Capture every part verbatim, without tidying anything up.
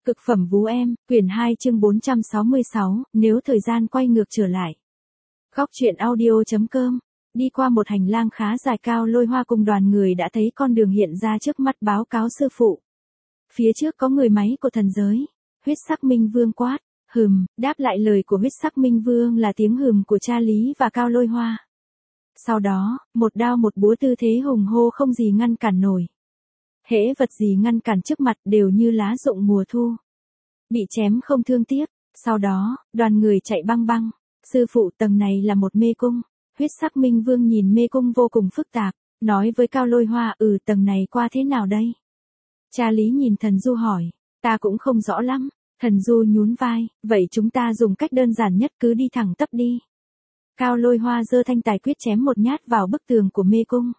Cực phẩm vú em, quyển hai chương bốn trăm sáu mươi sáu, nếu thời gian quay ngược trở lại. Góc truyện audio.com. Đi qua một hành lang khá dài, Cao Lôi Hoa cùng đoàn người đã thấy con đường hiện ra trước mắt báo cáo sư phụ. Phía trước có người máy của thần giới. Huyết sắc minh vương quát, hừm, đáp lại lời của huyết sắc minh vương là tiếng hừm của cha Lý và Cao Lôi Hoa. Sau đó, một đao một búa tư thế hùng hô không gì ngăn cản nổi. Hễ vật gì ngăn cản trước mặt đều như lá rụng mùa thu. Bị chém không thương tiếc. Sau đó, đoàn người chạy băng băng. Sư phụ, tầng này là một mê cung. Huyết sắc minh vương nhìn mê cung vô cùng phức tạp, nói với Cao Lôi Hoa, ừ tầng này qua thế nào đây? Cha Lý nhìn thần du hỏi, ta cũng không rõ lắm. Thần du nhún vai, vậy chúng ta dùng cách đơn giản nhất, cứ đi thẳng tắp đi. Cao Lôi Hoa giơ thanh tài quyết chém một nhát vào bức tường của mê cung.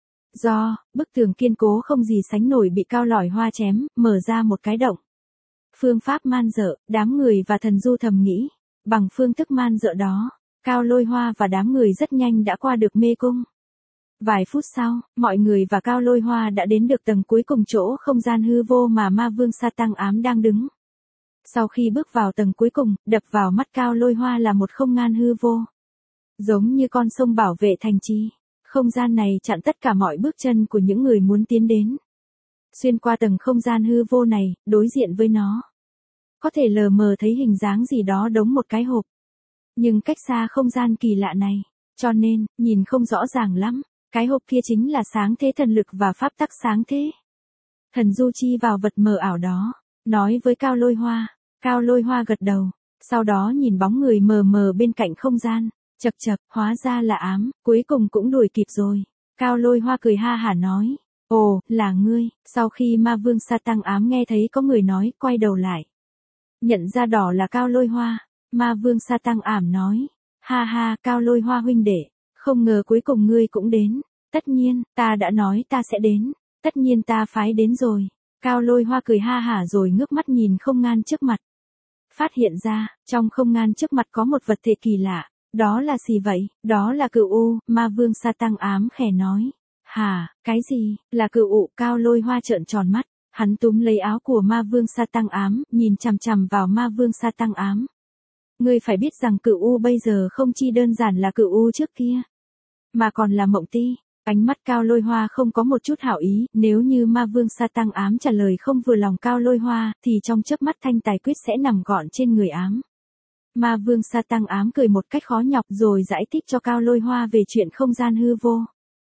Do, bức tường kiên cố không gì sánh nổi bị Cao Lôi Hoa chém, mở ra một cái động. Phương pháp man dợ, đám người và thần du thầm nghĩ. Bằng phương thức man dợ đó, Cao Lôi Hoa và đám người rất nhanh đã qua được mê cung. Vài phút sau, mọi người và Cao Lôi Hoa đã đến được tầng cuối cùng, chỗ không gian hư vô mà ma vương Sa Tăng Ám đang đứng. Sau khi bước vào tầng cuối cùng, đập vào mắt Cao Lôi Hoa là một không gian hư vô. Giống như con sông bảo vệ thành trì. Không gian này chặn tất cả mọi bước chân của những người muốn tiến đến. Xuyên qua tầng không gian hư vô này, đối diện với nó, có thể lờ mờ thấy hình dáng gì đó đống một cái hộp. Nhưng cách xa không gian kỳ lạ này, cho nên, nhìn không rõ ràng lắm. Cái hộp kia chính là sáng thế thần lực và pháp tắc sáng thế. Thần du chi vào vật mờ ảo đó, nói với Cao Lôi Hoa. Cao Lôi Hoa gật đầu, sau đó nhìn bóng người mờ mờ bên cạnh không gian. Chậc chậc, hóa ra là ám, cuối cùng cũng đuổi kịp rồi. Cao Lôi Hoa cười ha hả nói, ồ, là ngươi. Sau khi ma vương Sa Tăng Ám nghe thấy có người nói, quay đầu lại. Nhận ra đỏ là Cao Lôi Hoa, ma vương Sa Tăng Ám nói, ha ha, Cao Lôi Hoa huynh đệ, không ngờ cuối cùng ngươi cũng đến. Tất nhiên, ta đã nói ta sẽ đến, tất nhiên ta phái đến rồi. Cao Lôi Hoa cười ha hả rồi ngước mắt nhìn không gian trước mặt. Phát hiện ra, trong không gian trước mặt có một vật thể kỳ lạ. Đó là gì vậy? Đó là cựu u, ma vương Sa Tăng Ám khẽ nói. Hả, cái gì, là cựu u? Cao Lôi Hoa trợn tròn mắt, hắn túm lấy áo của ma vương Sa Tăng Ám, nhìn chằm chằm vào ma vương Sa Tăng Ám. Ngươi phải biết rằng cựu u bây giờ không chỉ đơn giản là cựu u trước kia, mà còn là mộng ti. Ánh mắt Cao Lôi Hoa không có một chút hảo ý, nếu như ma vương Sa Tăng Ám trả lời không vừa lòng Cao Lôi Hoa, thì trong chớp mắt thanh tài quyết sẽ nằm gọn trên người ám. Ma vương Sa Tăng Ám cười một cách khó nhọc rồi giải thích cho Cao Lôi Hoa về chuyện không gian hư vô.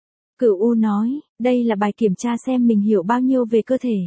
Cửu U nói, đây là bài kiểm tra xem mình hiểu bao nhiêu về cơ thể.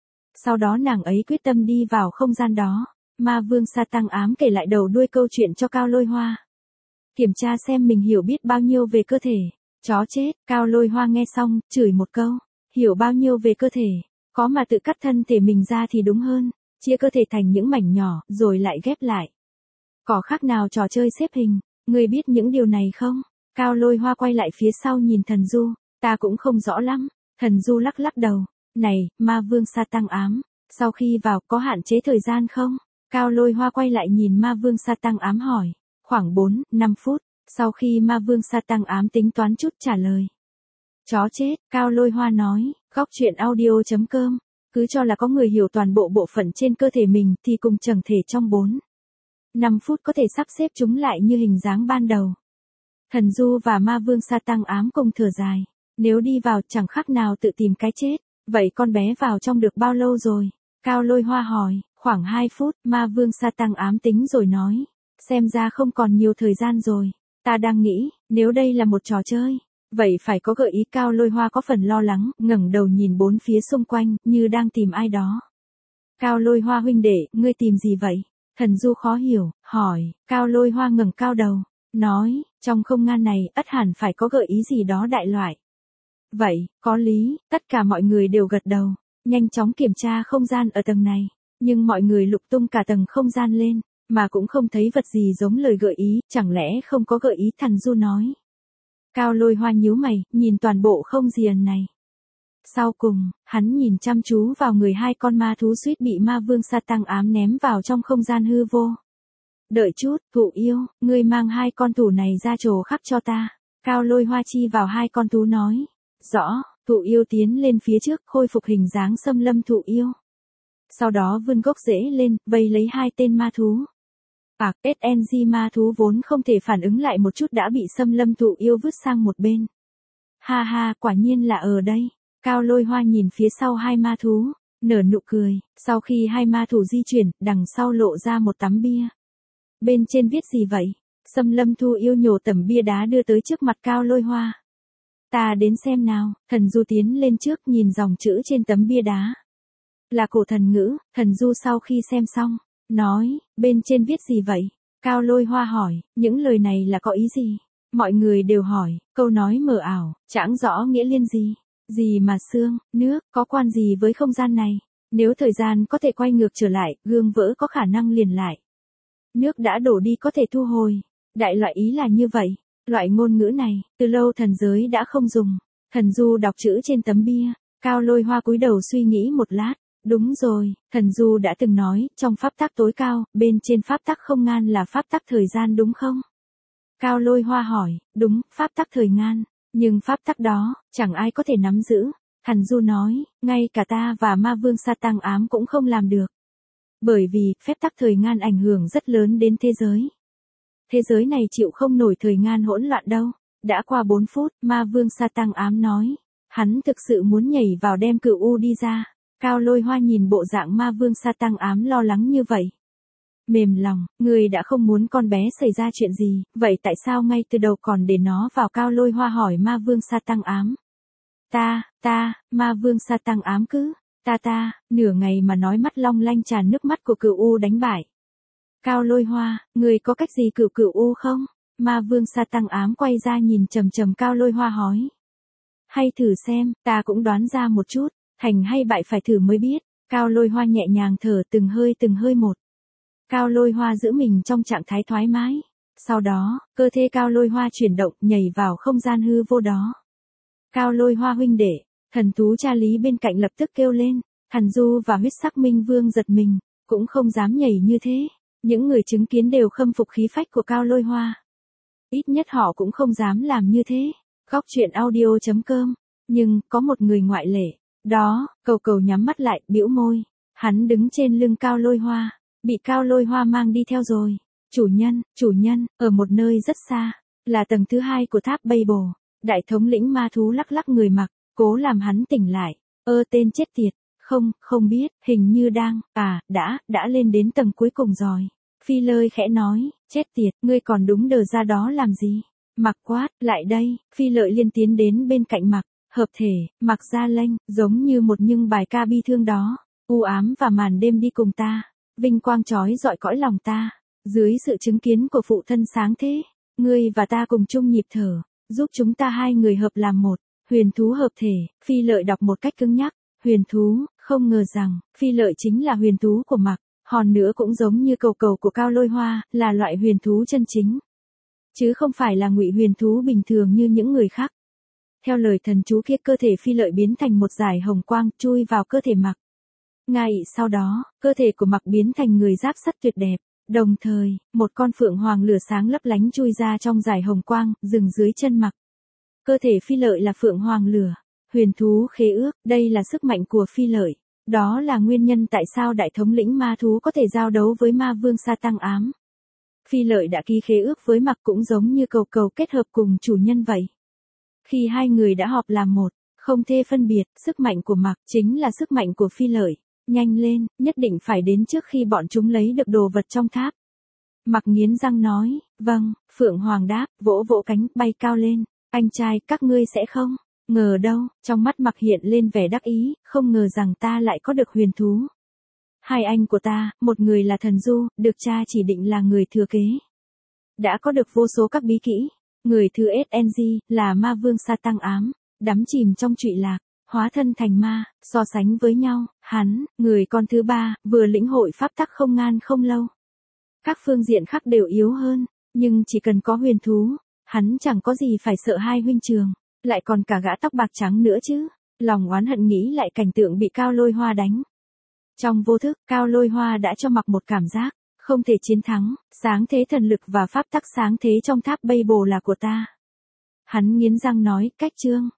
Sau đó nàng ấy quyết tâm đi vào không gian đó. Ma vương Sa Tăng Ám kể lại đầu đuôi câu chuyện cho Cao Lôi Hoa. Kiểm tra xem mình hiểu biết bao nhiêu về cơ thể. Chó chết, Cao Lôi Hoa nghe xong, chửi một câu. Hiểu bao nhiêu về cơ thể, có mà tự cắt thân thể mình ra thì đúng hơn. Chia cơ thể thành những mảnh nhỏ, rồi lại ghép lại. Có khác nào trò chơi xếp hình, ngươi biết những điều này không? Cao Lôi Hoa quay lại phía sau nhìn thần du, ta cũng không rõ lắm. Thần du lắc lắc đầu, này, ma vương Sa Tăng Ám, sau khi vào có hạn chế thời gian không? Cao Lôi Hoa quay lại nhìn ma vương Sa Tăng Ám hỏi, khoảng bốn, năm phút, sau khi ma vương Sa Tăng Ám tính toán chút trả lời. Chó chết, Cao Lôi Hoa nói, góc truyện audio.com, cứ cho là có người hiểu toàn bộ bộ phận trên cơ thể mình thì cùng chẳng thể trong bốn, năm phút có thể sắp xếp chúng lại như hình dáng ban đầu. Thần du và ma vương Sa Tăng Ám cùng thở dài, nếu đi vào chẳng khác nào tự tìm cái chết, vậy con bé vào trong được bao lâu rồi? Cao Lôi Hoa hỏi, khoảng hai phút, ma vương Sa Tăng Ám tính rồi nói, xem ra không còn nhiều thời gian rồi, ta đang nghĩ, nếu đây là một trò chơi, vậy phải có gợi ý. Cao Lôi Hoa có phần lo lắng, ngẩng đầu nhìn bốn phía xung quanh, như đang tìm ai đó. Cao Lôi Hoa huynh đệ, ngươi tìm gì vậy? Thần du khó hiểu, hỏi. Cao Lôi Hoa ngẩng cao đầu, nói, trong không gian này, ắt hẳn phải có gợi ý gì đó đại loại. Vậy, có lý, tất cả mọi người đều gật đầu, nhanh chóng kiểm tra không gian ở tầng này, nhưng mọi người lục tung cả tầng không gian lên, mà cũng không thấy vật gì giống lời gợi ý, chẳng lẽ không có gợi ý? Thần du nói. Cao Lôi Hoa nhíu mày, nhìn toàn bộ không gian này. Sau cùng, hắn nhìn chăm chú vào người hai con ma thú suýt bị ma vương Sa Tăng Ám ném vào trong không gian hư vô. Đợi chút, thụ yêu, ngươi mang hai con thú này ra trồ khắp cho ta. Cao Lôi Hoa chi vào hai con thú nói. Rõ, thụ yêu tiến lên phía trước, khôi phục hình dáng xâm lâm thụ yêu. Sau đó vươn gốc rễ lên, vây lấy hai tên ma thú. Ảc, ét en giê ma thú vốn không thể phản ứng lại một chút đã bị Xâm Lâm Thụ Yêu vứt sang một bên. Ha ha, quả nhiên là ở đây. Cao Lôi Hoa nhìn phía sau hai ma thú, nở nụ cười, sau khi hai ma thủ di chuyển, đằng sau lộ ra một tấm bia. Bên trên viết gì vậy? Xâm Lâm Thu Yêu nhổ tấm bia đá đưa tới trước mặt Cao Lôi Hoa. Ta đến xem nào, Thần Du tiến lên trước nhìn dòng chữ trên tấm bia đá. Là cổ thần ngữ. Thần Du sau khi xem xong, nói, bên trên viết gì vậy? Cao Lôi Hoa hỏi, những lời này là có ý gì? Mọi người đều hỏi, câu nói mờ ảo, chẳng rõ nghĩa liên gì. Gì mà xương, nước, có quan gì với không gian này? Nếu thời gian có thể quay ngược trở lại, gương vỡ có khả năng liền lại. Nước đã đổ đi có thể thu hồi. Đại loại ý là như vậy. Loại ngôn ngữ này, từ lâu thần giới đã không dùng. Thần Du đọc chữ trên tấm bia. Cao Lôi Hoa cúi đầu suy nghĩ một lát. Đúng rồi, Thần Du đã từng nói, trong pháp tắc tối cao, bên trên pháp tắc không ngan là pháp tắc thời gian đúng không? Cao Lôi Hoa hỏi, đúng, pháp tắc thời ngan. Nhưng pháp tắc đó, chẳng ai có thể nắm giữ. Thần Du nói, ngay cả ta và ma vương Sa Tăng Ám cũng không làm được. Bởi vì, phép tắc thời ngan ảnh hưởng rất lớn đến thế giới. Thế giới này chịu không nổi thời ngan hỗn loạn đâu. Đã qua bốn phút, ma vương Sa Tăng Ám nói. Hắn thực sự muốn nhảy vào đem Cửu U đi ra. Cao Lôi Hoa nhìn bộ dạng ma vương Sa Tăng Ám lo lắng như vậy. Mềm lòng, người đã không muốn con bé xảy ra chuyện gì, vậy tại sao ngay từ đầu còn để nó vào? Cao Lôi Hoa hỏi ma vương Sa Tăng Ám. Ta, ta, ma vương Sa Tăng Ám cứ, ta ta, nửa ngày mà nói mắt long lanh tràn nước mắt của Cửu U đánh bại. Cao Lôi Hoa, người có cách gì cửu Cửu U không? Ma vương Sa Tăng Ám quay ra nhìn trầm trầm Cao Lôi Hoa hỏi. Hay thử xem, ta cũng đoán ra một chút, thành hay bại phải thử mới biết. Cao Lôi Hoa nhẹ nhàng thở từng hơi từng hơi một. Cao Lôi Hoa giữ mình trong trạng thái thoải mái. Sau đó, cơ thể Cao Lôi Hoa chuyển động nhảy vào không gian hư vô đó. Cao Lôi Hoa huynh đệ, thần thú cha lý bên cạnh lập tức kêu lên. Thần Du và huyết sắc minh vương giật mình, cũng không dám nhảy như thế. Những người chứng kiến đều khâm phục khí phách của Cao Lôi Hoa. Ít nhất họ cũng không dám làm như thế. Góc truyện audio chấm com. Nhưng, có một người ngoại lệ. Đó, Cầu Cầu nhắm mắt lại, bĩu môi. Hắn đứng trên lưng Cao Lôi Hoa. Bị Cao Lôi Hoa mang đi theo rồi. Chủ nhân, chủ nhân, ở một nơi rất xa. Là tầng thứ hai của tháp Babel. Đại thống lĩnh ma thú lắc lắc người mặc, cố làm hắn tỉnh lại. Ơ tên chết tiệt. Không, không biết, hình như đang, à, đã, đã lên đến tầng cuối cùng rồi. Phi Lơi khẽ nói, chết tiệt, ngươi còn đúng đờ ra đó làm gì? Mặc quát, lại đây, Phi Lợi liên tiến đến bên cạnh Mặc, hợp thể, Mặc ra lênh, giống như một nhưng bài ca bi thương đó. U ám và màn đêm đi cùng ta, vinh quang chói dọi cõi lòng ta, dưới sự chứng kiến của phụ thân sáng thế, ngươi và ta cùng chung nhịp thở, giúp chúng ta hai người hợp làm một, huyền thú hợp thể. Phi Lợi đọc một cách cứng nhắc, huyền thú, không ngờ rằng, Phi Lợi chính là huyền thú của Mặc, hòn nữa cũng giống như Cầu Cầu của Cao Lôi Hoa, là loại huyền thú chân chính. Chứ không phải là ngụy huyền thú bình thường như những người khác. Theo lời thần chú kia, cơ thể Phi Lợi biến thành một dải hồng quang, chui vào cơ thể Mặc. Ngay sau đó, cơ thể của Mặc biến thành người giáp sắt tuyệt đẹp. Đồng thời, một con phượng hoàng lửa sáng lấp lánh chui ra trong dải hồng quang, dừng dưới chân Mặc. Cơ thể Phi Lợi là phượng hoàng lửa. Huyền thú khế ước, đây là sức mạnh của Phi Lợi. Đó là nguyên nhân tại sao đại thống lĩnh ma thú có thể giao đấu với ma vương Sa Tăng Ám. Phi Lợi đã ký khế ước với Mặc cũng giống như Cầu Cầu kết hợp cùng chủ nhân vậy. Khi hai người đã họp làm một, không thể phân biệt, sức mạnh của Mặc chính là sức mạnh của Phi Lợi. Nhanh lên, nhất định phải đến trước khi bọn chúng lấy được đồ vật trong tháp. Mặc nghiến răng nói, vâng, Phượng Hoàng đáp, vỗ vỗ cánh, bay cao lên. Anh trai, các ngươi sẽ không ngờ đâu, trong mắt Mặc hiện lên vẻ đắc ý, không ngờ rằng ta lại có được huyền thú. Hai anh của ta, một người là Thần Du, được cha chỉ định là người thừa kế. Đã có được vô số các bí kỹ. Người thứ ét en giê, là ma vương Sa Tăng Ám, đắm chìm trong trụy lạc, hóa thân thành ma, so sánh với nhau, hắn, người con thứ ba, vừa lĩnh hội pháp tắc không ngan không lâu. Các phương diện khác đều yếu hơn, nhưng chỉ cần có huyền thú, hắn chẳng có gì phải sợ hai huynh trường. Lại còn cả gã tóc bạc trắng nữa chứ. Lòng oán hận nghĩ lại cảnh tượng bị Cao Lôi Hoa đánh. Trong vô thức, Cao Lôi Hoa đã cho Mặc một cảm giác, không thể chiến thắng, sáng thế thần lực và pháp tắc sáng thế trong tháp Babel là của ta. Hắn nghiến răng nói, cách chương.